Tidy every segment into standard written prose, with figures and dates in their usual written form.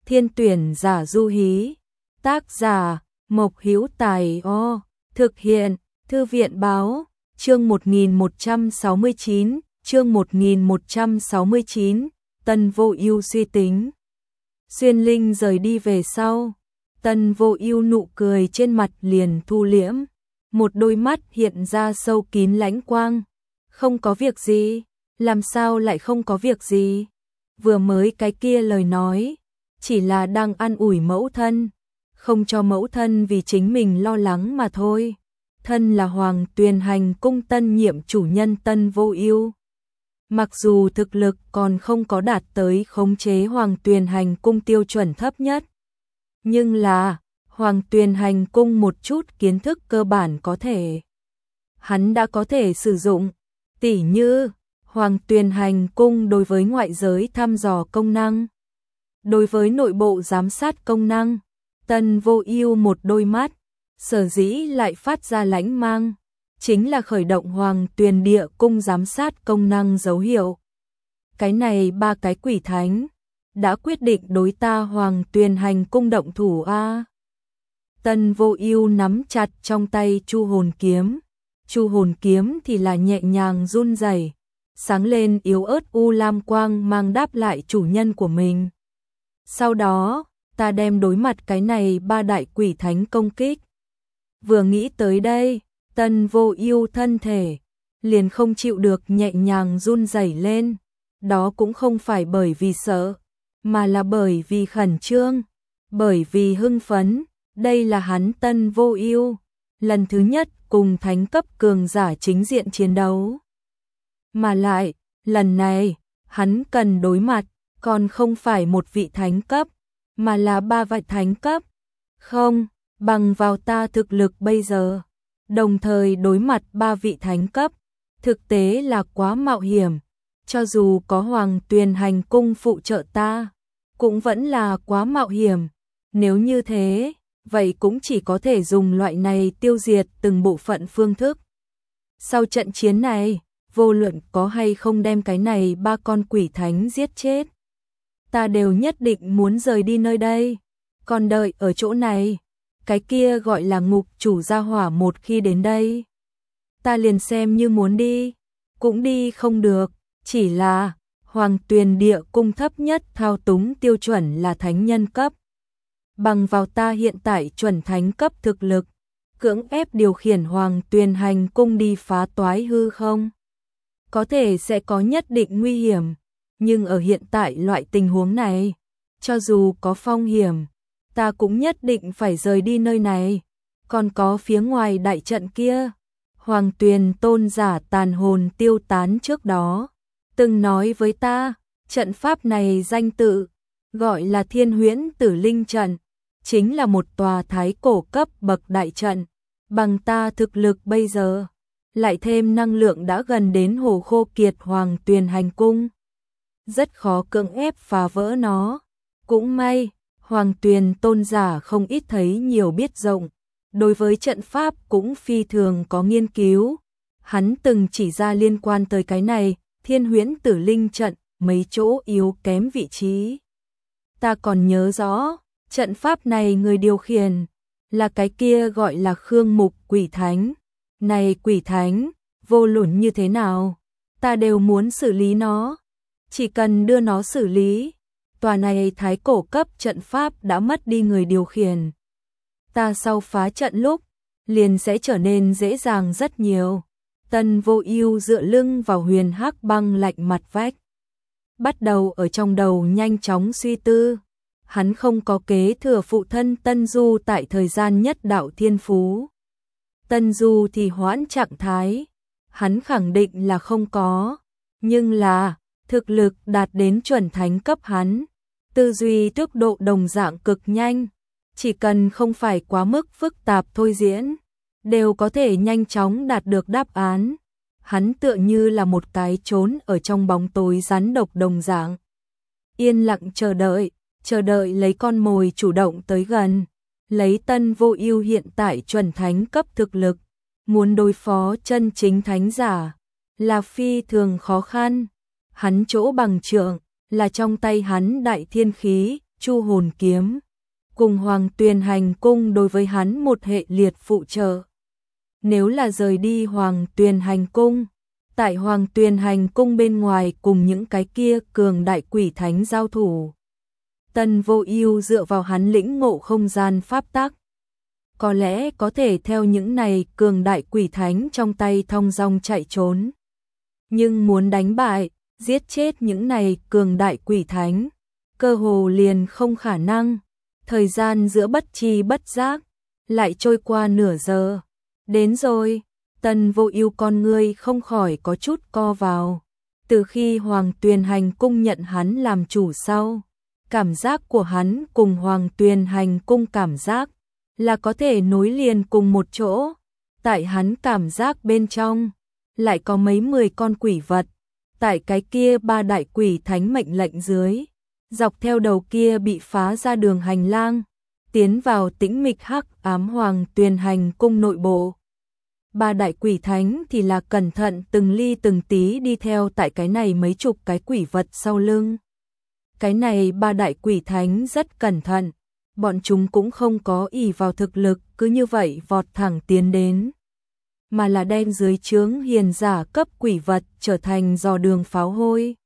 Thiên tuyển giả du hí. Tác giả Mộc Hữu Tài. Thực hiện Thư viện báo. Chương 1169, chương 1169, Tân Vô Ưu suy tính. Xuyên Linh rời đi về sau, Tân Vô Ưu nụ cười trên mặt liền thu liễm, một đôi mắt hiện ra sâu kín lãnh quang. Không có việc gì, làm sao lại không có việc gì? Vừa mới cái kia lời nói, chỉ là đang an ủi mẫu thân, không cho mẫu thân vì chính mình lo lắng mà thôi. Thân là Hoàng Tuyền Hành cung tân nhiệm chủ nhân Tân Vô Ưu. Mặc dù thực lực còn không có đạt tới khống chế Hoàng Tuyền Hành cung tiêu chuẩn thấp nhất, nhưng là Hoàng Tuyền Hành cung một chút kiến thức cơ bản có thể hắn đã có thể sử dụng, tỉ như Hoàng Tuyền Hành cung đối với ngoại giới thăm dò công năng, đối với nội bộ giám sát công năng. Tân Vô Ưu một đôi mắt sở dĩ lại phát ra lãnh mang, chính là khởi động Hoàng Tuyền Địa cung giám sát công năng dấu hiệu. Cái này ba cái quỷ thánh đã quyết định đối ta Hoàng Tuyền Hành cung động thủ a. Tân Vô Ưu nắm chặt trong tay Chu Hồn kiếm. Chu Hồn kiếm thì là nhẹ nhàng run rẩy, sáng lên yếu ớt u lam quang mang đáp lại chủ nhân của mình. Sau đó, ta đem đối mặt cái này ba đại quỷ thánh công kích. Vừa nghĩ tới đây, Tân Vô Ưu thân thể liền không chịu được nhẹ nhàng run rẩy lên. Đó cũng không phải bởi vì sợ, mà là bởi vì khẩn trương, bởi vì hưng phấn. Đây là hắn Tân Vô Ưu lần thứ nhất cùng thánh cấp cường giả chính diện chiến đấu. Mà lại, lần này, hắn cần đối mặt còn không phải một vị thánh cấp, mà là ba vị thánh cấp. Không, bằng vào ta thực lực bây giờ, đồng thời đối mặt ba vị thánh cấp, thực tế là quá mạo hiểm. Cho dù có Hoàng Tuyền Hành cung phụ trợ ta, cũng vẫn là quá mạo hiểm. Nếu như thế, vậy cũng chỉ có thể dùng loại này tiêu diệt từng bộ phận phương thức. Sau trận chiến này, vô luận có hay không đem cái này ba con quỷ thánh giết chết, ta đều nhất định muốn rời đi nơi đây. Còn đợi ở chỗ này, cái kia gọi là ngục chủ gia hỏa một khi đến đây, ta liền xem như muốn đi, cũng đi không được. Chỉ là Hoàng Tuyền Địa cung thấp nhất thao túng tiêu chuẩn là thánh nhân cấp. Bằng vào ta hiện tại chuẩn thánh cấp thực lực, cưỡng ép điều khiển Hoàng Tuyền Hành cung đi phá toái hư không, có thể sẽ có nhất định nguy hiểm. Nhưng ở hiện tại loại tình huống này, cho dù có phong hiểm, ta cũng nhất định phải rời đi nơi này. Còn có phía ngoài đại trận kia, Hoàng Tuyền tôn giả tàn hồn tiêu tán trước đó từng nói với ta, trận pháp này danh tự gọi là Thiên Huyễn Tử Linh trận, chính là một tòa thái cổ cấp bậc đại trận. Bằng ta thực lực bây giờ, lại thêm năng lượng đã gần đến hồ khô kiệt Hoàng Tuyền Hành cung, rất khó cưỡng ép phá vỡ nó. Cũng may, Hoàng Tuyền tôn giả không ít thấy nhiều biết rộng, đối với trận pháp cũng phi thường có nghiên cứu. Hắn từng chỉ ra liên quan tới cái này Thiên Huyễn Tử Linh trận mấy chỗ yếu kém vị trí. Ta còn nhớ rõ, trận pháp này người điều khiển là cái kia gọi là Khương Mục quỷ thánh. Này quỷ thánh, vô luận như thế nào, ta đều muốn xử lý nó. Chỉ cần đưa nó xử lý, tòa này thái cổ cấp trận pháp đã mất đi người điều khiển, ta sau phá trận lúc liền sẽ trở nên dễ dàng rất nhiều. Tân Vô Ưu dựa lưng vào huyền hắc băng lạnh mặt vách, bắt đầu ở trong đầu nhanh chóng suy tư. Hắn không có kế thừa phụ thân Tân Du tại thời gian nhất đạo thiên phú. Tân Du thì hoãn trạng thái, hắn khẳng định là không có, nhưng là thực lực đạt đến chuẩn thánh cấp hắn, tư duy tốc độ đồng dạng cực nhanh, chỉ cần không phải quá mức phức tạp thôi diễn, đều có thể nhanh chóng đạt được đáp án. Hắn tựa như là một cái trốn ở trong bóng tối rắn độc đồng dạng, yên lặng chờ đợi lấy con mồi chủ động tới gần. Lấy Tân Vô Ưu hiện tại chuẩn thánh cấp thực lực, muốn đối phó chân chính thánh giả là phi thường khó khăn. Hắn chỗ bằng trượng là trong tay hắn đại thiên khí, Chu hồn kiếm, cùng Hoàng Tuyền Hành cung đối với hắn một hệ liệt phụ trợ. Nếu là rời đi Hoàng Tuyền Hành cung, tại Hoàng Tuyền Hành cung bên ngoài cùng những cái kia cường đại quỷ thánh giao thủ, Tân Vô Ưu dựa vào hắn lĩnh ngộ không gian pháp tắc, có lẽ có thể theo những này cường đại quỷ thánh trong tay thong dong chạy trốn. Nhưng muốn đánh bại, giết chết những này cường đại quỷ thánh, cơ hồ liền không khả năng. Thời gian giữa bất tri bất giác lại trôi qua nửa giờ. Đến rồi, Tân Vô Ưu con ngươi không khỏi có chút co vào. Từ khi Hoàng Tuyền Hành cung nhận hắn làm chủ sau, cảm giác của hắn cùng Hoàng Tuyền Hành cung cảm giác là có thể nối liền cùng một chỗ. Tại hắn cảm giác bên trong lại có mấy 10 con quỷ vật, tại cái kia ba đại quỷ thánh mệnh lệnh dưới, dọc theo đầu kia bị phá ra đường hành lang, tiến vào tĩnh mịch hắc ám Hoàng Tuyền Hành cung nội bộ. Ba đại quỷ thánh thì là cẩn thận từng ly từng tí đi theo tại cái này mấy chục cái quỷ vật sau lưng. Cái này ba đại quỷ thánh rất cẩn thận, bọn chúng cũng không có ỷ vào thực lực cứ như vậy vọt thẳng tiến đến, mà là đem dưới trướng hiền giả cấp quỷ vật trở thành dò đường pháo hôi.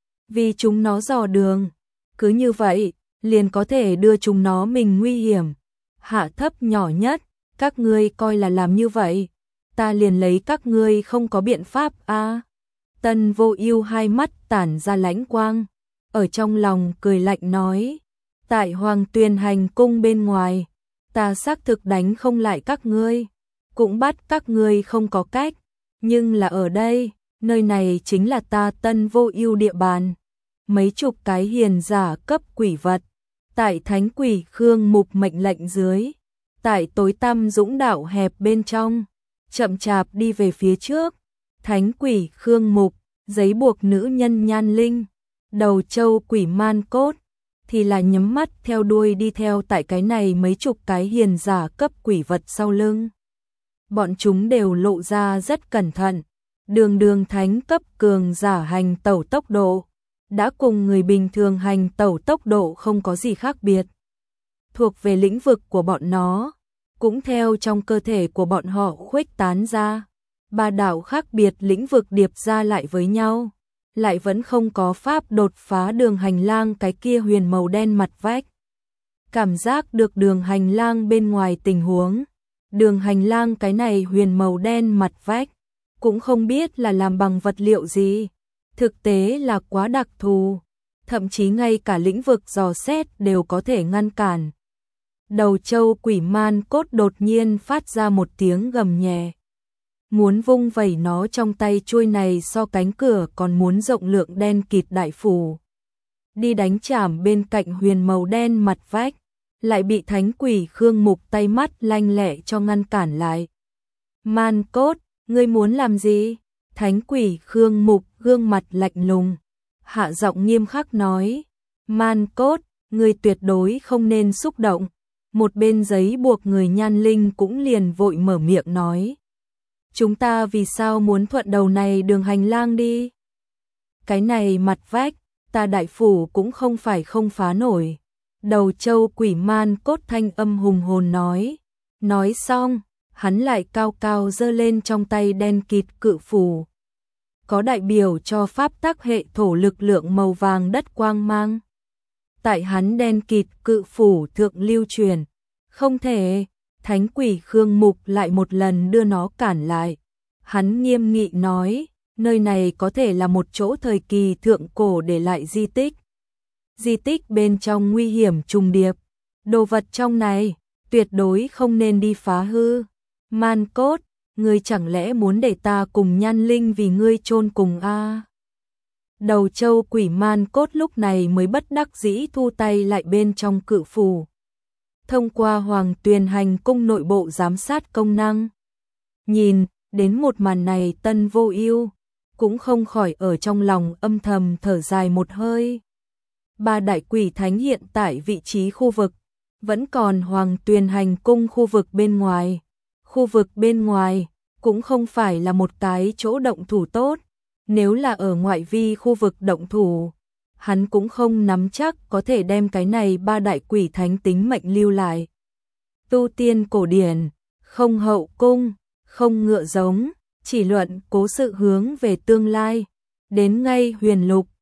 Vì chúng nó dò đường, cứ như vậy, liền có thể đưa chúng nó mình nguy hiểm, hạ thấp nhỏ nhất, các ngươi coi là làm như vậy, ta liền lấy các ngươi không có biện pháp a. Tân Vô Ưu hai mắt tản ra lãnh quang, ở trong lòng cười lạnh nói, tại Hoàng Tuyền Hành cung bên ngoài, ta xác thực đánh không lại các ngươi, cũng bắt các ngươi không có cách, nhưng là ở đây, nơi này chính là ta Tân Vô Ưu địa bàn. Mấy chục cái hiền giả cấp quỷ vật, tại Thánh Quỷ Khương Mục mệnh lệnh dưới, tại tối tăm dũng đạo hẹp bên trong, chậm chạp đi về phía trước. Thánh Quỷ Khương Mục, giấy buộc nữ nhân Nhan Linh, đầu châu quỷ man cốt, thì là nhắm mắt theo đuôi đi theo tại cái này mấy chục cái hiền giả cấp quỷ vật sau lưng. Bọn chúng đều lộ ra rất cẩn thận, đường thánh cấp cường giả hành tẩu tốc độ đã cùng người bình thường hành tẩu tốc độ không có gì khác biệt. Thuộc về lĩnh vực của bọn nó, cũng theo trong cơ thể của bọn họ khuếch tán ra. Ba đạo khác biệt lĩnh vực điệp ra lại với nhau, lại vẫn không có pháp đột phá đường hành lang cái kia huyền màu đen mặt vách. Cảm giác được đường hành lang bên ngoài tình huống, đường hành lang cái này huyền màu đen mặt vách, cũng không biết là làm bằng vật liệu gì. Thực tế là quá đặc thù, thậm chí ngay cả lĩnh vực dò xét đều có thể ngăn cản. Đầu châu quỷ man cốt đột nhiên phát ra một tiếng gầm nhẹ. Muốn vung vẩy nó trong tay chuôi này so cánh cửa còn muốn rộng lượng đen kịt đại phủ. Đi đánh chảm bên cạnh huyền màu đen mặt vách, lại bị Thánh Quỷ Khương Mục tay mắt lanh lẹ cho ngăn cản lại. Man cốt, ngươi muốn làm gì? Thánh Quỷ Khương Mục gương mặt lạnh lùng, hạ giọng nghiêm khắc nói, Man cốt, ngươi tuyệt đối không nên xúc động. Một bên giấy buộc người Nhan Linh cũng liền vội mở miệng nói, chúng ta vì sao muốn thuận đầu này đường hành lang đi? Cái này mặt vách, ta đại phủ cũng không phải không phá nổi. Đầu châu quỷ man cốt thanh âm hùng hồn nói. Nói xong, hắn lại cao cao giơ lên trong tay đen kịt cự phủ. Có đại biểu cho pháp tắc hệ thổ lực lượng màu vàng đất quang mang. Tại hắn đen kịt cự phủ thượng lưu truyền, không thể. Thánh Quỷ Khương Mục lại một lần đưa nó cản lại. Hắn nghiêm nghị nói, nơi này có thể là một chỗ thời kỳ thượng cổ để lại di tích. Di tích bên trong nguy hiểm trùng điệp. Đồ vật trong này, tuyệt đối không nên đi phá hư. Man cốt, ngươi chẳng lẽ muốn để ta cùng Nhan Linh vì ngươi chôn cùng a? Đầu châu quỷ man cốt lúc này mới bất đắc dĩ thu tay lại bên trong cự phủ. Thông qua Hoàng Tuyền Hành cung nội bộ giám sát công năng. Nhìn đến một màn này Tân Vô Ưu cũng không khỏi ở trong lòng âm thầm thở dài một hơi. Ba đại quỷ thánh hiện tại vị trí khu vực, vẫn còn Hoàng Tuyền Hành cung khu vực bên ngoài. Khu vực bên ngoài cũng không phải là một cái chỗ động thủ tốt, nếu là ở ngoại vi khu vực động thủ, hắn cũng không nắm chắc có thể đem cái này ba đại quỷ thánh tính mệnh lưu lại. Tu tiên cổ điển, không hậu cung, không ngựa giống, chỉ luận cố sự hướng về tương lai. Đến ngay huyền lục,